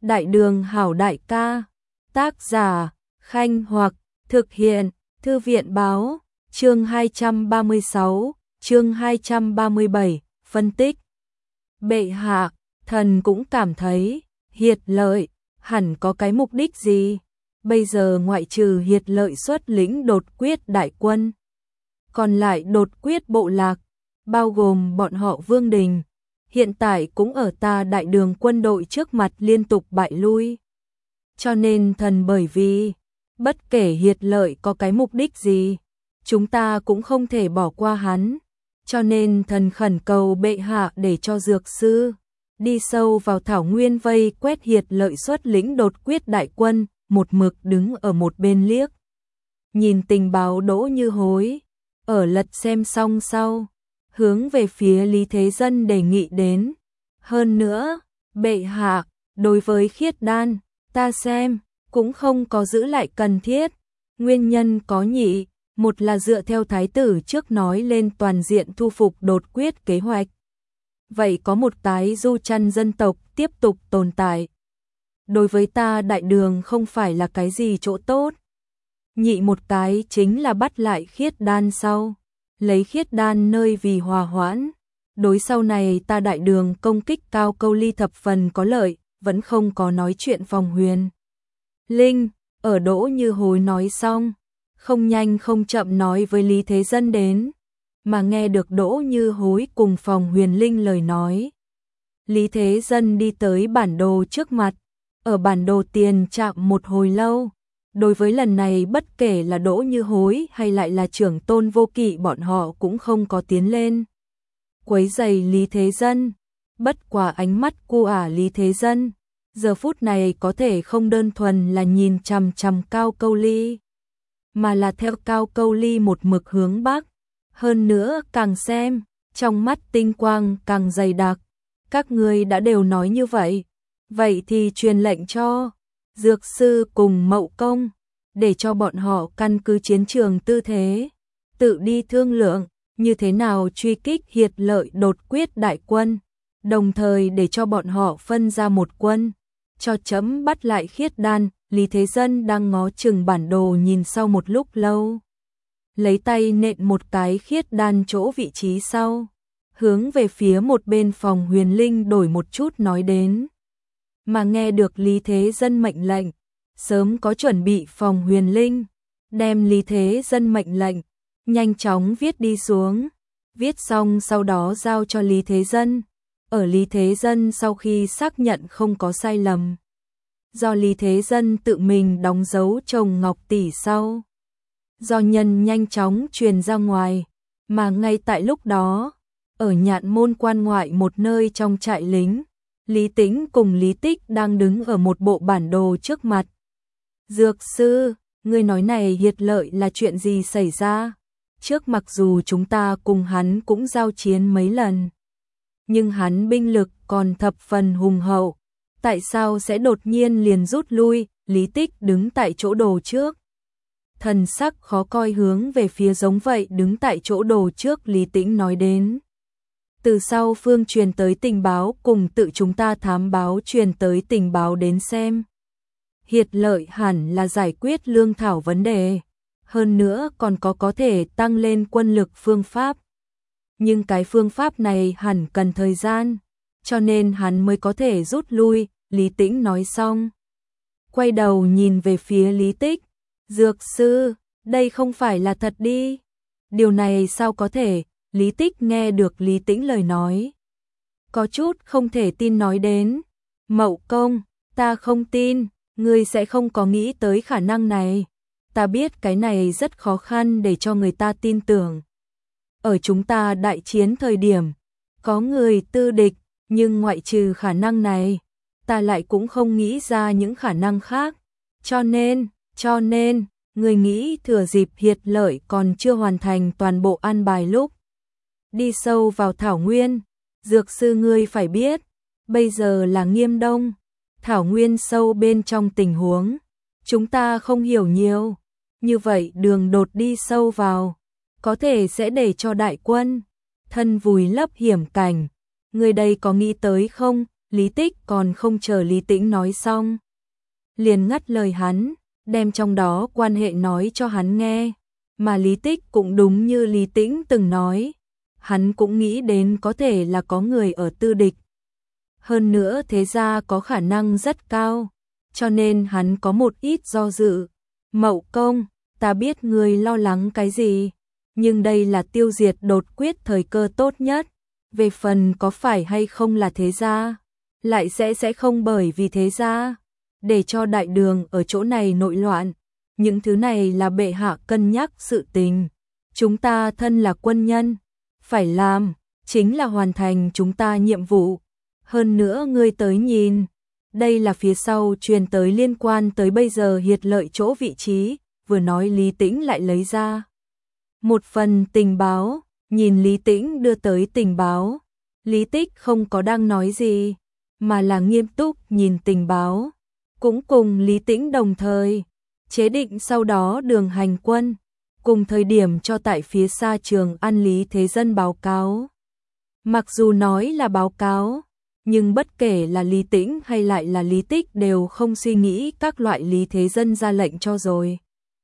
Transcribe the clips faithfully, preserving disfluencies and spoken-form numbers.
Đại đường hảo đại ca. Tác giả, Khanh Hoặc, thực hiện, Thư viện báo, chương hai trăm ba mươi sáu, chương hai trăm ba mươi bảy, phân tích. Bệ hạ, thần cũng cảm thấy, Hiệt Lợi, hẳn có cái mục đích gì? Bây giờ ngoại trừ Hiệt Lợi xuất lĩnh đột quyết đại quân, còn lại đột quyết bộ lạc, bao gồm bọn họ Vương Đình, hiện tại cũng ở ta đại đường quân đội trước mặt liên tục bại lui. Cho nên thần bởi vì, bất kể Hiệt Lợi có cái mục đích gì, chúng ta cũng không thể bỏ qua hắn. Cho nên thần khẩn cầu bệ hạ để cho dược sư đi sâu vào thảo nguyên vây quét Hiệt Lợi xuất lĩnh đột quyết đại quân, một mực đứng ở một bên liếc. Nhìn tình báo Đỗ Như Hối, ở lật xem xong sau, hướng về phía Lý Thế Dân đề nghị đến. Hơn nữa, bệ hạ, đối với khiết đan, ta xem, cũng không có giữ lại cần thiết. Nguyên nhân có nhị, một là dựa theo thái tử trước nói lên toàn diện thu phục đột quyết kế hoạch. Vậy có một tái du chăn dân tộc tiếp tục tồn tại. Đối với ta đại đường không phải là cái gì chỗ tốt. Nhị một cái chính là bắt lại khiết đan sau. Lấy khiết đan nơi vì hòa hoãn. Đối sau này ta đại đường công kích Cao Câu Ly thập phần có lợi, vẫn không có nói chuyện phòng huyền Linh, ở Đỗ Như Hối nói xong, không nhanh không chậm nói với Lý Thế Dân đến, mà nghe được Đỗ Như Hối cùng phòng huyền Linh lời nói. Lý Thế Dân đi tới bản đồ trước mặt, ở bản đồ tiền chạm một hồi lâu. Đối với lần này bất kể là Đỗ Như Hối hay lại là trưởng Tôn Vô Kỵ bọn họ cũng không có tiến lên quấy rầy Lý Thế Dân. Bất quả ánh mắt cu ả Lý Thế Dân giờ phút này có thể không đơn thuần là nhìn chằm chằm Cao Câu Ly, mà là theo Cao Câu Ly một mực hướng bắc. Hơn nữa càng xem, trong mắt tinh quang càng dày đặc. Các ngươi đã đều nói như vậy, vậy thì truyền lệnh cho dược sư cùng Mậu Công, để cho bọn họ căn cứ chiến trường tư thế, tự đi thương lượng, như thế nào truy kích Hiệt Lợi đột quyết đại quân, đồng thời để cho bọn họ phân ra một quân, cho chấm bắt lại khiết đan. Lý Thế Dân đang ngó chừng bản đồ nhìn sau một lúc lâu, lấy tay nện một cái khiết đan chỗ vị trí sau, hướng về phía một bên phòng huyền Linh đổi một chút nói đến. Mà nghe được Lý Thế Dân mệnh lệnh, sớm có chuẩn bị phòng huyền Linh, đem Lý Thế Dân mệnh lệnh, nhanh chóng viết đi xuống, viết xong sau đó giao cho Lý Thế Dân. Ở Lý Thế Dân sau khi xác nhận không có sai lầm, do Lý Thế Dân tự mình đóng dấu chồng ngọc tỷ sau, do nhân nhanh chóng truyền ra ngoài, mà ngay tại lúc đó, ở Nhạn Môn quan ngoại một nơi trong trại lính, Lý Tĩnh cùng Lý Tích đang đứng ở một bộ bản đồ trước mặt. Dược sư, ngươi nói này Hiệt Lợi là chuyện gì xảy ra? Trước mặc dù chúng ta cùng hắn cũng giao chiến mấy lần, nhưng hắn binh lực còn thập phần hùng hậu, tại sao sẽ đột nhiên liền rút lui? Lý Tích đứng tại chỗ đồ trước, thần sắc khó coi hướng về phía giống vậy đứng tại chỗ đồ trước Lý Tĩnh nói đến. Từ sau phương truyền tới tình báo cùng tự chúng ta thám báo truyền tới tình báo đến xem, Hiệt Lợi hẳn là giải quyết lương thảo vấn đề, hơn nữa còn có có thể tăng lên quân lực phương pháp. Nhưng cái phương pháp này hẳn cần thời gian, cho nên hắn mới có thể rút lui. Lý Tĩnh nói xong, quay đầu nhìn về phía Lý Tích. Dược sư, đây không phải là thật đi. Điều này sao có thể? Lý Tích nghe được Lý Tĩnh lời nói, có chút không thể tin nói đến. Mậu Công, ta không tin, ngươi sẽ không có nghĩ tới khả năng này. Ta biết cái này rất khó khăn để cho người ta tin tưởng. Ở chúng ta đại chiến thời điểm, có người tư địch, nhưng ngoại trừ khả năng này, ta lại cũng không nghĩ ra những khả năng khác. Cho nên, cho nên, người nghĩ thừa dịp Hiệt Lợi còn chưa hoàn thành toàn bộ an bài lúc đi sâu vào thảo nguyên. Dược sư ngươi phải biết, bây giờ là nghiêm đông, thảo nguyên sâu bên trong tình huống, chúng ta không hiểu nhiều. Như vậy đường đột đi sâu vào, có thể sẽ để cho đại quân thân vùi lấp hiểm cảnh. Người đây có nghĩ tới không? Lý Tích còn không chờ Lý Tĩnh nói xong, liền ngắt lời hắn, đem trong đó quan hệ nói cho hắn nghe, mà Lý Tích cũng đúng như Lý Tĩnh từng nói, hắn cũng nghĩ đến có thể là có người ở Tư Địch. Hơn nữa thế ra có khả năng rất cao, cho nên hắn có một ít do dự. Mậu công, ta biết ngươi lo lắng cái gì, nhưng đây là tiêu diệt đột quyết thời cơ tốt nhất. Về phần có phải hay không là thế gia, lại sẽ sẽ không bởi vì thế gia để cho đại đường ở chỗ này nội loạn. Những thứ này là bệ hạ cân nhắc sự tình. Chúng ta thân là quân nhân, phải làm, chính là hoàn thành chúng ta nhiệm vụ. Hơn nữa ngươi tới nhìn, đây là phía sau truyền tới liên quan tới bây giờ hiệt lợi chỗ vị trí, vừa nói Lý Tĩnh lại lấy ra một phần tình báo, nhìn Lý Tĩnh đưa tới tình báo. Lý Tích không có đang nói gì, mà là nghiêm túc nhìn tình báo, cũng cùng Lý Tĩnh đồng thời chế định sau đó đường hành quân, cùng thời điểm cho tại phía xa Trường An Lý Thế Dân báo cáo. Mặc dù nói là báo cáo, nhưng bất kể là Lý Tĩnh hay lại là Lý Tích đều không suy nghĩ các loại Lý Thế Dân ra lệnh cho rồi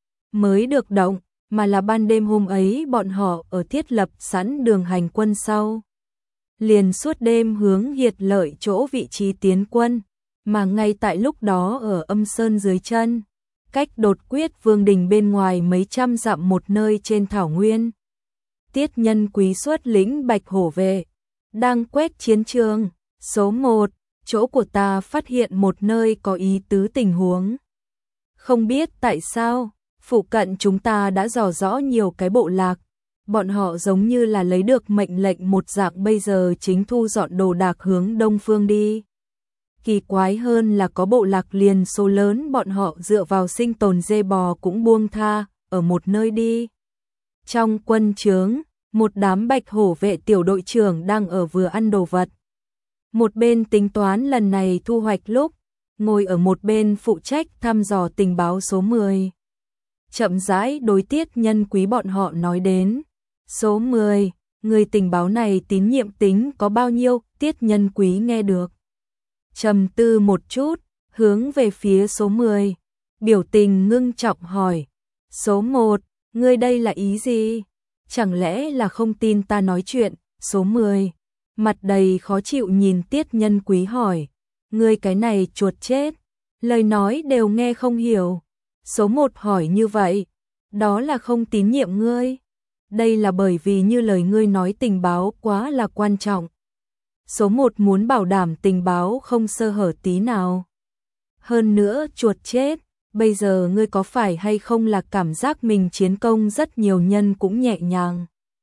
mới được động, mà là ban đêm hôm ấy bọn họ ở thiết lập sẵn đường hành quân sau. Liền suốt đêm hướng hiệt lợi chỗ vị trí tiến quân, mà ngay tại lúc đó ở Âm Sơn dưới chân, cách đột quyết vương đình bên ngoài mấy trăm dặm một nơi trên thảo nguyên. Tiết Nhân Quý xuất lĩnh Bạch Hổ vệ, đang quét chiến trường. Số một, chỗ của ta phát hiện một nơi có ý tứ tình huống. Không biết tại sao, phụ cận chúng ta đã dò rõ nhiều cái bộ lạc. Bọn họ giống như là lấy được mệnh lệnh một dạng bây giờ chính thu dọn đồ đạc hướng đông phương đi. Kỳ quái hơn là có bộ lạc liền số lớn bọn họ dựa vào sinh tồn dê bò cũng buông tha, ở một nơi đi. Trong quân trướng, một đám Bạch Hổ vệ tiểu đội trưởng đang ở vừa ăn đồ vật. Một bên tính toán lần này thu hoạch lúc, ngồi ở một bên phụ trách thăm dò tình báo số mười. Chậm rãi đối Tiết Nhân Quý bọn họ nói đến. Số mười, người tình báo này tín nhiệm tính có bao nhiêu? Tiết Nhân Quý nghe được, trầm tư một chút, hướng về phía số mười, biểu tình ngưng trọng hỏi. Số một, ngươi đây là ý gì? Chẳng lẽ là không tin ta nói chuyện? Số mười, mặt đầy khó chịu nhìn Tiết Nhân Quý hỏi. Ngươi cái này chuột chết, lời nói đều nghe không hiểu. Số một hỏi như vậy, đó là không tín nhiệm ngươi. Đây là bởi vì như lời ngươi nói tình báo quá là quan trọng. Số một muốn bảo đảm tình báo không sơ hở tí nào. Hơn nữa chuột chết, bây giờ ngươi có phải hay không là cảm giác mình chiến công rất nhiều nhân cũng nhẹ nhàng.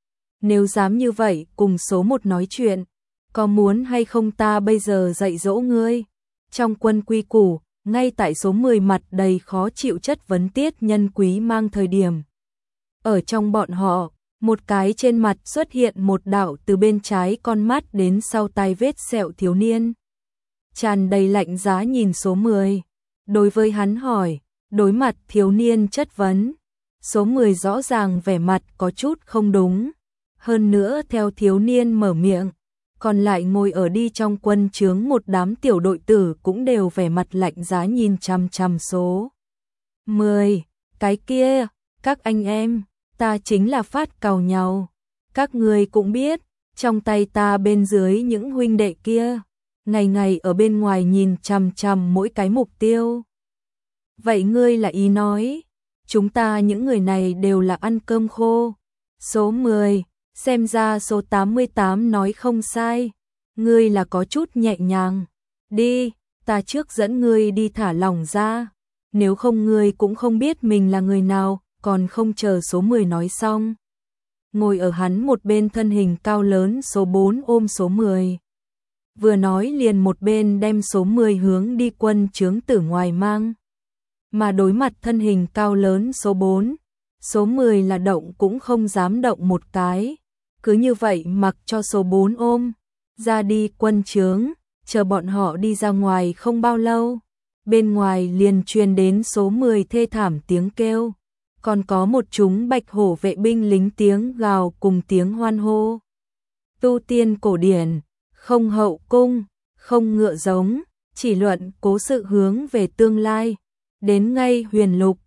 Nếu dám như vậy cùng số một nói chuyện, có muốn hay không ta bây giờ dạy dỗ ngươi? Trong quân quy củ, ngay tại số mười mặt đầy khó chịu chất vấn Tiết Nhân Quý mang thời điểm. Ở trong bọn họ, một cái trên mặt xuất hiện một đạo từ bên trái con mắt đến sau tai vết sẹo thiếu niên. Tràn đầy lạnh giá nhìn số mười. Đối với hắn hỏi, đối mặt thiếu niên chất vấn. Số mười rõ ràng vẻ mặt có chút không đúng. Hơn nữa theo thiếu niên mở miệng, còn lại ngồi ở đi trong quân trướng một đám tiểu đội tử cũng đều vẻ mặt lạnh giá nhìn chằm chằm số mười. Cái kia, các anh em, ta chính là phát cào nhau. Các người cũng biết, trong tay ta bên dưới những huynh đệ kia, ngày ngày ở bên ngoài nhìn chằm chằm mỗi cái mục tiêu. Vậy ngươi là ý nói, chúng ta những người này đều là ăn cơm khô. Số mười, xem ra số tám mươi tám nói không sai, ngươi là có chút nhẹ nhàng. Đi, ta trước dẫn ngươi đi thả lỏng ra, nếu không ngươi cũng không biết mình là người nào. Còn không chờ số mười nói xong, ngồi ở hắn một bên thân hình cao lớn số bốn ôm số mười. Vừa nói liền một bên đem số mười hướng đi quân trướng tử ngoài mang. Mà đối mặt thân hình cao lớn số bốn, số mười là động cũng không dám động một cái. Cứ như vậy mặc cho số bốn ôm, ra đi quân trướng, chờ bọn họ đi ra ngoài không bao lâu. Bên ngoài liền truyền đến số mười thê thảm tiếng kêu. Còn có một chúng Bạch Hổ vệ binh lính tiếng gào cùng tiếng hoan hô. Tu tiên cổ điển, không hậu cung, không ngựa giống, chỉ luận cố sự hướng về tương lai. Đến ngay huyền lục,